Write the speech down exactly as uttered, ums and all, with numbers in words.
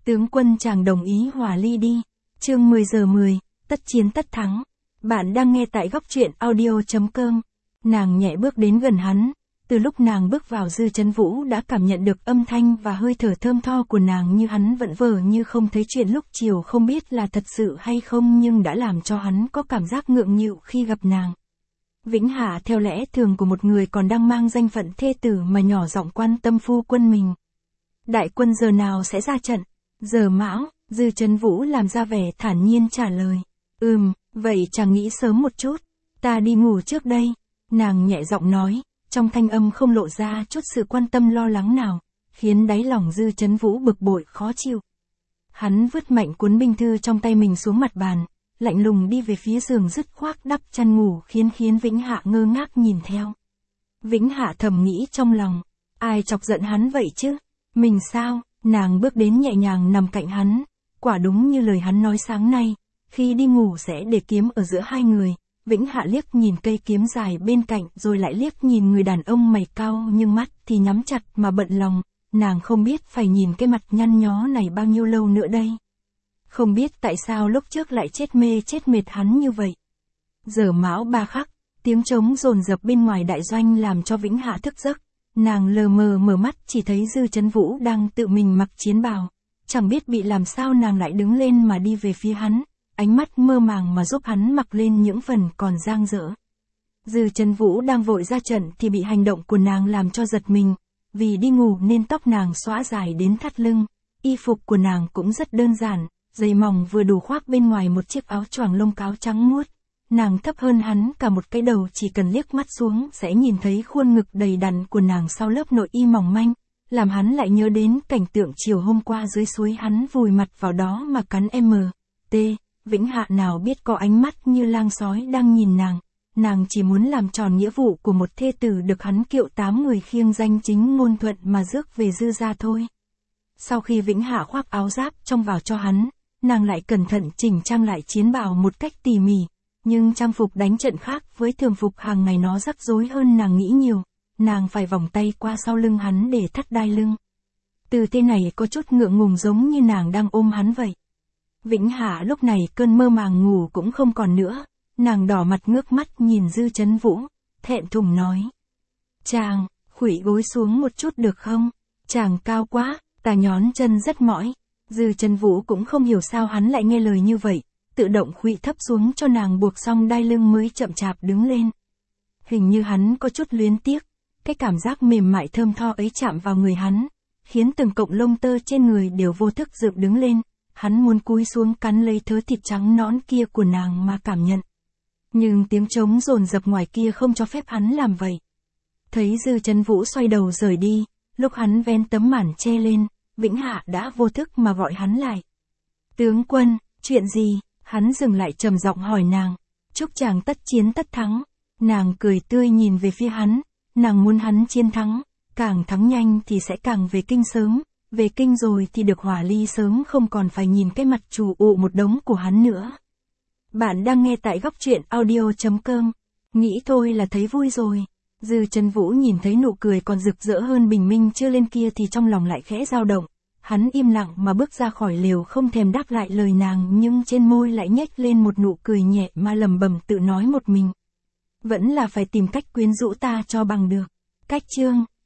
Tướng quân chàng đồng ý hòa ly đi. Chương mười giờ mười, tất chiến tất thắng. Bạn đang nghe tại góc truyện audio chấm com. Nàng nhẹ bước đến gần hắn. Từ lúc nàng bước vào Dư Chấn Vũ đã cảm nhận được âm thanh và hơi thở thơm tho của nàng, như hắn vẫn vờ như không thấy chuyện lúc chiều không biết là thật sự hay không, nhưng đã làm cho hắn có cảm giác ngượng nghịu khi gặp nàng. Vĩnh Hạ theo lẽ thường của một người còn đang mang danh phận thê tử mà nhỏ giọng quan tâm phu quân mình. Đại quân giờ nào sẽ ra trận? Giờ mão, Dư Chấn Vũ làm ra vẻ thản nhiên trả lời. Ừm, vậy chàng nghĩ sớm một chút, ta đi ngủ trước đây. Nàng nhẹ giọng nói, trong thanh âm không lộ ra chút sự quan tâm lo lắng nào, khiến đáy lòng Dư Chấn Vũ bực bội khó chịu. Hắn vứt mạnh cuốn binh thư trong tay mình xuống mặt bàn, lạnh lùng đi về phía giường dứt khoác đắp chăn ngủ, khiến khiến Vĩnh Hạ ngơ ngác nhìn theo. Vĩnh Hạ thầm nghĩ trong lòng, ai chọc giận hắn vậy chứ? Mình sao? Nàng bước đến nhẹ nhàng nằm cạnh hắn, quả đúng như lời hắn nói sáng nay, khi đi ngủ sẽ để kiếm ở giữa hai người. Vĩnh Hạ liếc nhìn cây kiếm dài bên cạnh rồi lại liếc nhìn người đàn ông mày cao, nhưng mắt thì nhắm chặt mà bận lòng, nàng không biết phải nhìn cái mặt nhăn nhó này bao nhiêu lâu nữa đây. Không biết tại sao lúc trước lại chết mê chết mệt hắn như vậy. Giờ mão ba khắc, tiếng trống dồn dập bên ngoài đại doanh làm cho Vĩnh Hạ thức giấc. Nàng lờ mờ mở mắt chỉ thấy Dư Chấn Vũ đang tự mình mặc chiến bào. Chẳng biết bị làm sao nàng lại đứng lên mà đi về phía hắn, ánh mắt mơ màng mà giúp hắn mặc lên những phần còn dang dở. Dư Chấn Vũ đang vội ra trận thì bị hành động của nàng làm cho giật mình, vì đi ngủ nên tóc nàng xõa dài đến thắt lưng, y phục của nàng cũng rất đơn giản, giày mỏng vừa đủ khoác bên ngoài một chiếc áo choàng lông cáo trắng muốt. Nàng thấp hơn hắn cả một cái đầu, chỉ cần liếc mắt xuống sẽ nhìn thấy khuôn ngực đầy đặn của nàng sau lớp nội y mỏng manh, làm hắn lại nhớ đến cảnh tượng chiều hôm qua dưới suối hắn vùi mặt vào đó mà cắn em tê. Vĩnh Hạ nào biết có ánh mắt như lang sói đang nhìn nàng, nàng chỉ muốn làm tròn nghĩa vụ của một thê tử được hắn kiệu tám người khiêng danh chính ngôn thuận mà rước về Dư gia thôi. Sau khi Vĩnh Hạ khoác áo giáp trong vào cho hắn, nàng lại cẩn thận chỉnh trang lại chiến bào một cách tỉ mỉ. Nhưng trang phục đánh trận khác với thường phục hàng ngày, nó rắc rối hơn nàng nghĩ nhiều. Nàng phải vòng tay qua sau lưng hắn để thắt đai lưng. Từ thế này có chút ngượng ngùng, giống như nàng đang ôm hắn vậy. Vĩnh Hạ lúc này cơn mơ màng ngủ cũng không còn nữa. Nàng đỏ mặt ngước mắt nhìn Dư Chấn Vũ, thẹn thùng nói. Chàng, khuỵu gối xuống một chút được không? Chàng cao quá, ta nhón chân rất mỏi. Dư Chấn Vũ cũng không hiểu sao hắn lại nghe lời như vậy, tự động khuỵu thấp xuống cho nàng buộc xong đai lưng mới chậm chạp đứng lên. Hình như hắn có chút luyến tiếc, cái cảm giác mềm mại thơm tho ấy chạm vào người hắn, khiến từng cọng lông tơ trên người đều vô thức dựng đứng lên. Hắn muốn cúi xuống cắn lấy thớ thịt trắng nõn kia của nàng mà cảm nhận. Nhưng tiếng trống dồn dập ngoài kia không cho phép hắn làm vậy. Thấy Dư Chấn Vũ xoay đầu rời đi, lúc hắn vén tấm màn che lên, Vĩnh Hạ đã vô thức mà gọi hắn lại. Tướng quân, chuyện gì? Hắn dừng lại trầm giọng hỏi nàng. Chúc chàng tất chiến tất thắng. Nàng cười tươi nhìn về phía hắn, nàng muốn hắn chiến thắng, càng thắng nhanh thì sẽ càng về kinh sớm, về kinh rồi thì được hòa ly sớm, không còn phải nhìn cái mặt trù ụ một đống của hắn nữa. Bạn đang nghe tại góc truyện audio chấm com. Nghĩ thôi là thấy vui rồi. Dư Chấn Vũ nhìn thấy nụ cười còn rực rỡ hơn bình minh chưa lên kia thì trong lòng lại khẽ dao động. Hắn im lặng mà bước ra khỏi lều, không thèm đáp lại lời nàng, nhưng trên môi lại nhếch lên một nụ cười nhẹ mà lẩm bẩm tự nói một mình. Vẫn là phải tìm cách quyến rũ ta cho bằng được. Cách chương